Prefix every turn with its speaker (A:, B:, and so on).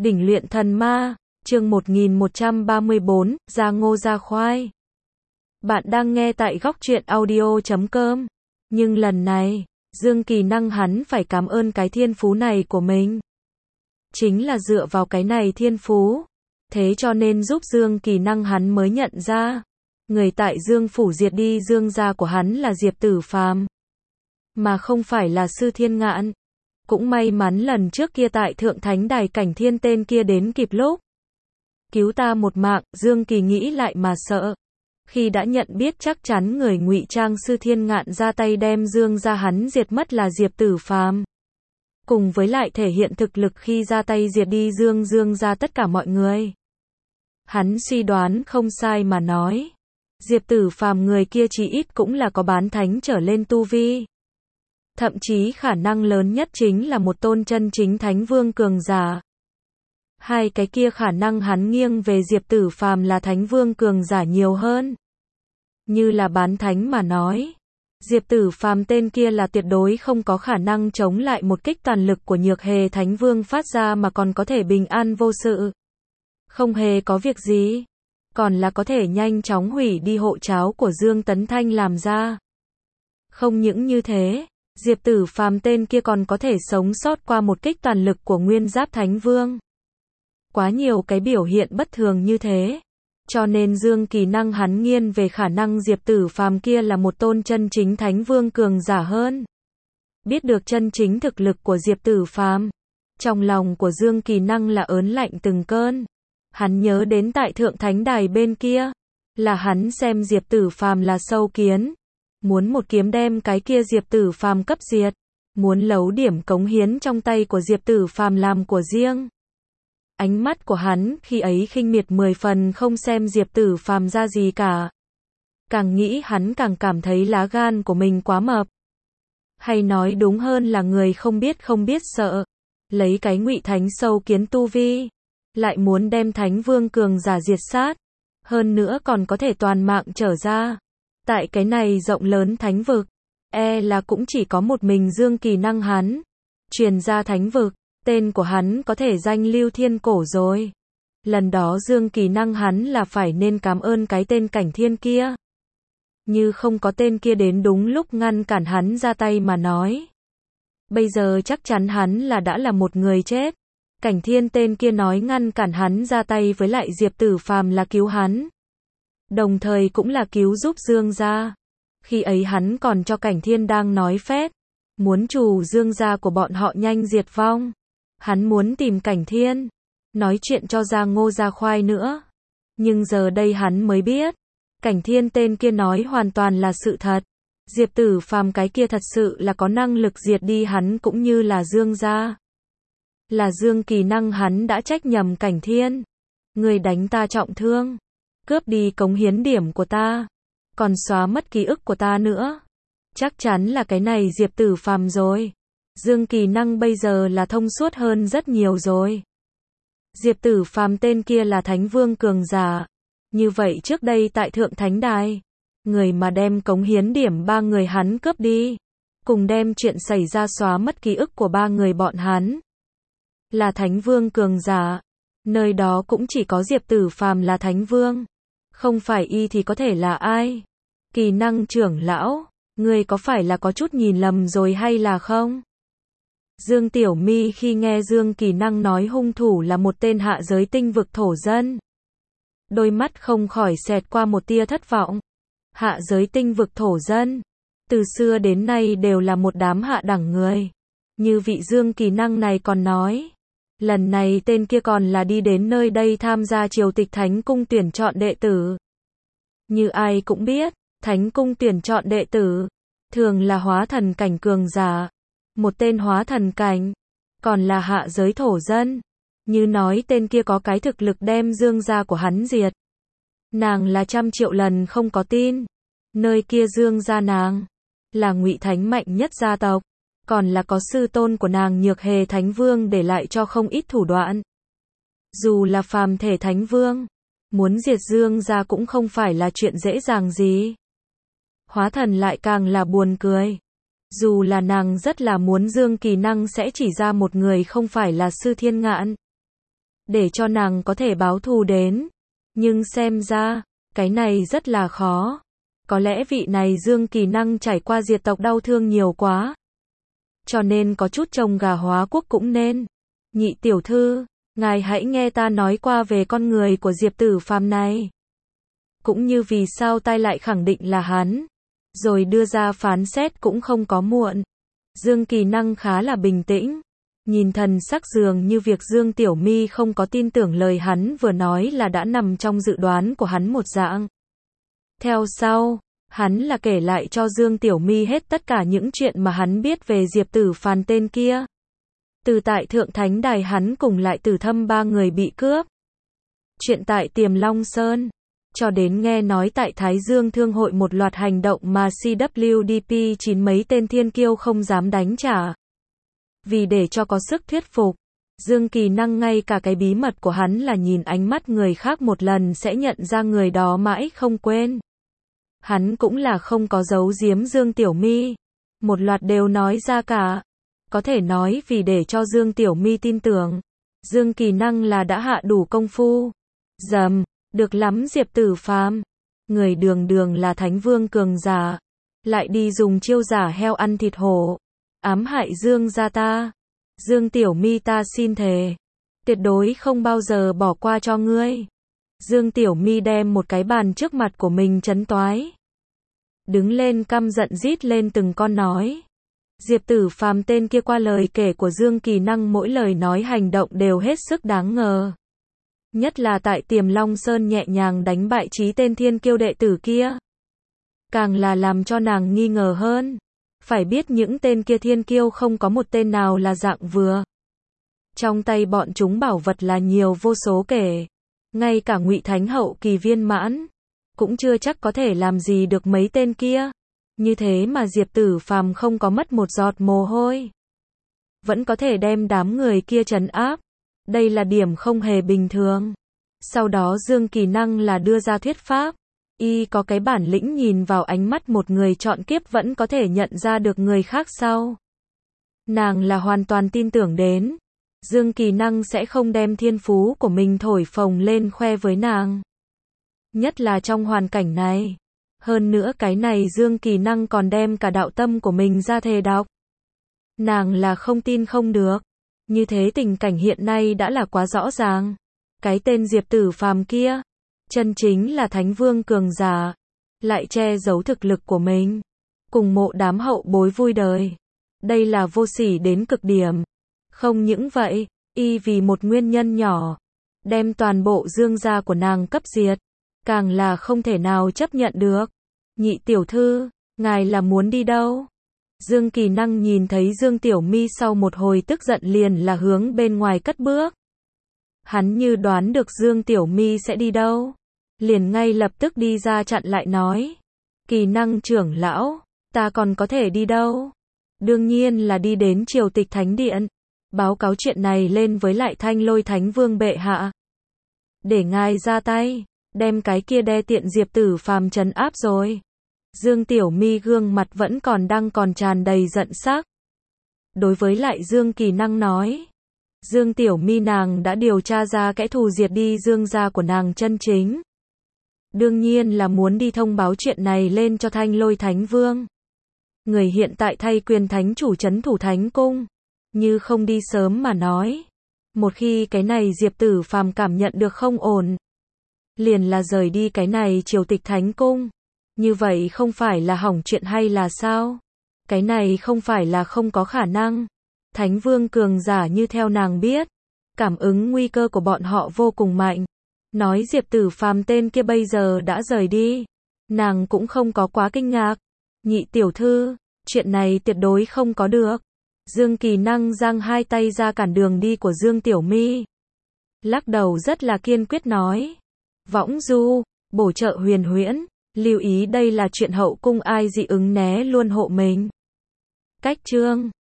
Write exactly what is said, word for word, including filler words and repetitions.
A: Đỉnh luyện thần ma, chương một nghìn một trăm ba mươi bốn, ra ngô ra khoai. Bạn đang nghe tại góc truyện audio chấm com. Nhưng lần này, Dương Kỳ Năng hắn phải cảm ơn cái thiên phú này của mình. Chính là dựa vào cái này thiên phú. Thế cho nên giúp Dương Kỳ Năng hắn mới nhận ra. Người tại Dương Phủ diệt đi Dương gia của hắn là Diệp Tử Phàm, mà không phải là Sư Thiên Ngạn. Cũng may mắn lần trước kia tại Thượng Thánh Đài Cảnh Thiên tên kia đến kịp lúc. Cứu ta một mạng, Dương Kỳ nghĩ lại mà sợ. Khi đã nhận biết chắc chắn người ngụy trang Sư Thiên Ngạn ra tay đem Dương gia hắn diệt mất là Diệp Tử Phàm. Cùng với lại thể hiện thực lực khi ra tay diệt đi Dương Dương gia tất cả mọi người. Hắn suy đoán không sai mà nói. Diệp Tử Phàm người kia chỉ ít cũng là có bán thánh trở lên tu vi. Thậm chí khả năng lớn nhất chính là một tôn chân chính thánh vương cường giả. Hai cái kia khả năng hắn nghiêng về Diệp Tử Phàm là thánh vương cường giả nhiều hơn. Như là bán thánh mà nói, Diệp Tử Phàm tên kia là tuyệt đối không có khả năng chống lại một kích toàn lực của Nhược Hề Thánh Vương phát ra mà còn có thể bình an vô sự. Không hề có việc gì. Còn là có thể nhanh chóng hủy đi hộ cháo của Dương Tấn Thanh làm ra. Không những như thế, Diệp Tử Phàm tên kia còn có thể sống sót qua một kích toàn lực của Nguyên Giáp Thánh Vương. Quá nhiều cái biểu hiện bất thường như thế. Cho nên Dương Kỳ Năng hắn nghiêng về khả năng Diệp Tử Phàm kia là một tôn chân chính Thánh Vương cường giả hơn. Biết được chân chính thực lực của Diệp Tử Phàm, trong lòng của Dương Kỳ Năng là ớn lạnh từng cơn. Hắn nhớ đến tại Thượng Thánh Đài bên kia, là hắn xem Diệp Tử Phàm là sâu kiến, muốn một kiếm đem cái kia Diệp Tử Phàm cấp diệt, muốn lấy điểm cống hiến trong tay của Diệp Tử Phàm làm của riêng. Ánh mắt của hắn khi ấy khinh miệt mười phần không xem Diệp Tử Phàm ra gì cả. Càng nghĩ hắn càng cảm thấy lá gan của mình quá mập. Hay nói đúng hơn là người không biết không biết sợ, lấy cái ngụy thánh sâu kiến tu vi, lại muốn đem Thánh Vương cường giả diệt sát, hơn nữa còn có thể toàn mạng trở ra. Tại cái này rộng lớn thánh vực, e là cũng chỉ có một mình Dương Kỳ Năng hắn. Truyền ra thánh vực, tên của hắn có thể danh lưu thiên cổ rồi. Lần đó Dương Kỳ Năng hắn là phải nên cảm ơn cái tên Cảnh Thiên kia. Như không có tên kia đến đúng lúc ngăn cản hắn ra tay mà nói. Bây giờ chắc chắn hắn là đã là một người chết. Cảnh Thiên tên kia nói ngăn cản hắn ra tay với lại Diệp Tử Phàm là cứu hắn. Đồng thời cũng là cứu giúp Dương gia. Khi ấy hắn còn cho Cảnh Thiên đang nói phét, muốn chủ Dương gia của bọn họ nhanh diệt vong. Hắn muốn tìm Cảnh Thiên, nói chuyện cho ra ngô ra khoai nữa. Nhưng giờ đây hắn mới biết, Cảnh Thiên tên kia nói hoàn toàn là sự thật. Diệp Tử Phàm cái kia thật sự là có năng lực diệt đi hắn cũng như là Dương gia. Là Dương Kỳ Năng hắn đã trách nhầm Cảnh Thiên. Người đánh ta trọng thương, cướp đi cống hiến điểm của ta, còn xóa mất ký ức của ta nữa. Chắc chắn là cái này Diệp Tử Phàm rồi. Dương Kỳ Năng bây giờ là thông suốt hơn rất nhiều rồi. Diệp Tử Phàm tên kia là Thánh Vương cường giả. Như vậy trước đây tại Thượng Thánh Đài, người mà đem cống hiến điểm ba người hắn cướp đi, cùng đem chuyện xảy ra xóa mất ký ức của ba người bọn hắn, là Thánh Vương cường giả. Nơi đó cũng chỉ có Diệp Tử Phàm là Thánh Vương. Không phải y thì có thể là ai? Kỳ Năng trưởng lão, ngươi có phải là có chút nhìn lầm rồi hay là không? Dương Tiểu Mi khi nghe Dương Kỳ Năng nói hung thủ là một tên hạ giới tinh vực thổ dân, đôi mắt không khỏi xẹt qua một tia thất vọng. Hạ giới tinh vực thổ dân, từ xưa đến nay đều là một đám hạ đẳng người. Như vị Dương Kỳ Năng này còn nói, lần này tên kia còn là đi đến nơi đây tham gia triều tịch Thánh Cung tuyển chọn đệ tử. Như ai cũng biết, Thánh Cung tuyển chọn đệ tử, thường là hóa thần cảnh cường giả. Một tên hóa thần cảnh, còn là hạ giới thổ dân. Như nói tên kia có cái thực lực đem Dương gia của hắn diệt, nàng là trăm triệu lần không có tin. Nơi kia Dương gia nàng, là ngụy thánh mạnh nhất gia tộc. Còn là có sư tôn của nàng Nhược Hề Thánh Vương để lại cho không ít thủ đoạn. Dù là phàm thể Thánh Vương, muốn diệt Dương gia cũng không phải là chuyện dễ dàng gì. Hóa thần lại càng là buồn cười. Dù là nàng rất là muốn Dương Kỳ Năng sẽ chỉ ra một người không phải là Sư Thiên Ngạn. để cho nàng có thể báo thù đến. Nhưng xem ra, cái này rất là khó. Có lẽ vị này Dương Kỳ Năng trải qua diệt tộc đau thương nhiều quá. Cho nên có chút trông gà hóa quốc cũng nên. Nhị tiểu thư, ngài hãy nghe ta nói qua về con người của Diệp Tử Phàm này. Cũng như vì sao tai lại khẳng định là hắn. Rồi đưa ra phán xét cũng không có muộn. Dương Kỳ Năng khá là bình tĩnh. Nhìn thần sắc dường như việc Dương Tiểu My không có tin tưởng lời hắn vừa nói là đã nằm trong dự đoán của hắn một dạng. Theo sau, hắn là kể lại cho Dương Tiểu My hết tất cả những chuyện mà hắn biết về Diệp Tử Phàm tên kia. Từ tại Thượng Thánh Đài hắn cùng lại Tử Thâm ba người bị cướp. Chuyện tại Tiềm Long Sơn. Cho đến nghe nói tại Thái Dương Thương hội một loạt hành động mà xê vê đê pê chín mấy tên thiên kiêu không dám đánh trả. Vì để cho có sức thuyết phục, Dương Kỳ Năng ngay cả cái bí mật của hắn là nhìn ánh mắt người khác một lần sẽ nhận ra người đó mãi không quên. Hắn cũng là không có giấu giếm Dương Tiểu My. Một loạt đều nói ra cả. Có thể nói vì để cho Dương Tiểu My tin tưởng, Dương Kỳ Năng là đã hạ đủ công phu. Dầm, được lắm Diệp Tử Phàm. Người đường đường là Thánh Vương cường giả, lại đi dùng chiêu giả heo ăn thịt hổ. Ám hại Dương gia ta. Dương Tiểu My ta xin thề, tuyệt đối không bao giờ bỏ qua cho ngươi. Dương Tiểu My đem một cái bàn trước mặt của mình chấn toái. Đứng lên căm giận rít lên từng con nói. Diệp Tử Phàm tên kia qua lời kể của Dương Kỳ Năng mỗi lời nói hành động đều hết sức đáng ngờ. Nhất là tại Tiềm Long Sơn nhẹ nhàng đánh bại trí tên thiên kiêu đệ tử kia. Càng là làm cho nàng nghi ngờ hơn. Phải biết những tên kia thiên kiêu không có một tên nào là dạng vừa. Trong tay bọn chúng bảo vật là nhiều vô số kể. Ngay cả Ngụy Thánh hậu kỳ viên mãn cũng chưa chắc có thể làm gì được mấy tên kia. Như thế mà Diệp Tử Phàm không có mất một giọt mồ hôi, vẫn có thể đem đám người kia trấn áp. Đây là điểm không hề bình thường. Sau đó Dương Kỳ Năng là đưa ra thuyết pháp. Y có cái bản lĩnh nhìn vào ánh mắt một người chọn kiếp vẫn có thể nhận ra được người khác sau. Nàng là hoàn toàn tin tưởng đến. Dương Kỳ Năng sẽ không đem thiên phú của mình thổi phồng lên khoe với nàng. Nhất là trong hoàn cảnh này. Hơn nữa cái này Dương Kỳ Năng còn đem cả đạo tâm của mình ra thề đọc. Nàng là không tin không được. Như thế tình cảnh hiện nay đã là quá rõ ràng. Cái tên Diệp Tử Phàm kia, chân chính là Thánh Vương cường giả, lại che giấu thực lực của mình, cùng mộ đám hậu bối vui đời. Đây là vô sỉ đến cực điểm. Không những vậy, y vì một nguyên nhân nhỏ, đem toàn bộ Dương gia của nàng cấp diệt, càng là không thể nào chấp nhận được. Nhị tiểu thư, ngài là muốn đi đâu? Dương Kỳ Năng nhìn thấy Dương Tiểu My sau một hồi tức giận liền là hướng bên ngoài cất bước. Hắn như đoán được Dương Tiểu My sẽ đi đâu, liền ngay lập tức đi ra chặn lại nói. Kỳ Năng trưởng lão, ta còn có thể đi đâu? Đương nhiên là đi đến Triều Tịch Thánh Điện, báo cáo chuyện này lên với lại Thanh Lôi Thánh Vương bệ hạ. Để ngài ra tay, đem cái kia đe tiện Diệp Tử Phàm trấn áp rồi. Dương Tiểu My gương mặt vẫn còn đang còn tràn đầy giận sắc. Đối với lại Dương Kỳ Năng nói. Dương Tiểu My nàng đã điều tra ra kẻ thù diệt đi Dương gia của nàng chân chính. Đương nhiên là muốn đi thông báo chuyện này lên cho Thanh Lôi Thánh Vương. Người hiện tại thay quyền thánh chủ trấn thủ thánh cung. Như không đi sớm mà nói. Một khi cái này Diệp Tử Phàm cảm nhận được không ổn, liền là rời đi cái này Triều Tịch Thánh cung. Như vậy không phải là hỏng chuyện hay là sao? Cái này không phải là không có khả năng. Thánh Vương cường giả như theo nàng biết, cảm ứng nguy cơ của bọn họ vô cùng mạnh. Nói Diệp Tử Phàm tên kia bây giờ đã rời đi, nàng cũng không có quá kinh ngạc. Nhị tiểu thư, chuyện này tuyệt đối không có được. Dương Kỳ Năng giang hai tay ra cản đường đi của Dương Tiểu My. Lắc đầu rất là kiên quyết nói. Võng du, bổ trợ huyền huyễn, lưu ý đây là chuyện hậu cung ai dị ứng né luôn hộ mình. Cách chương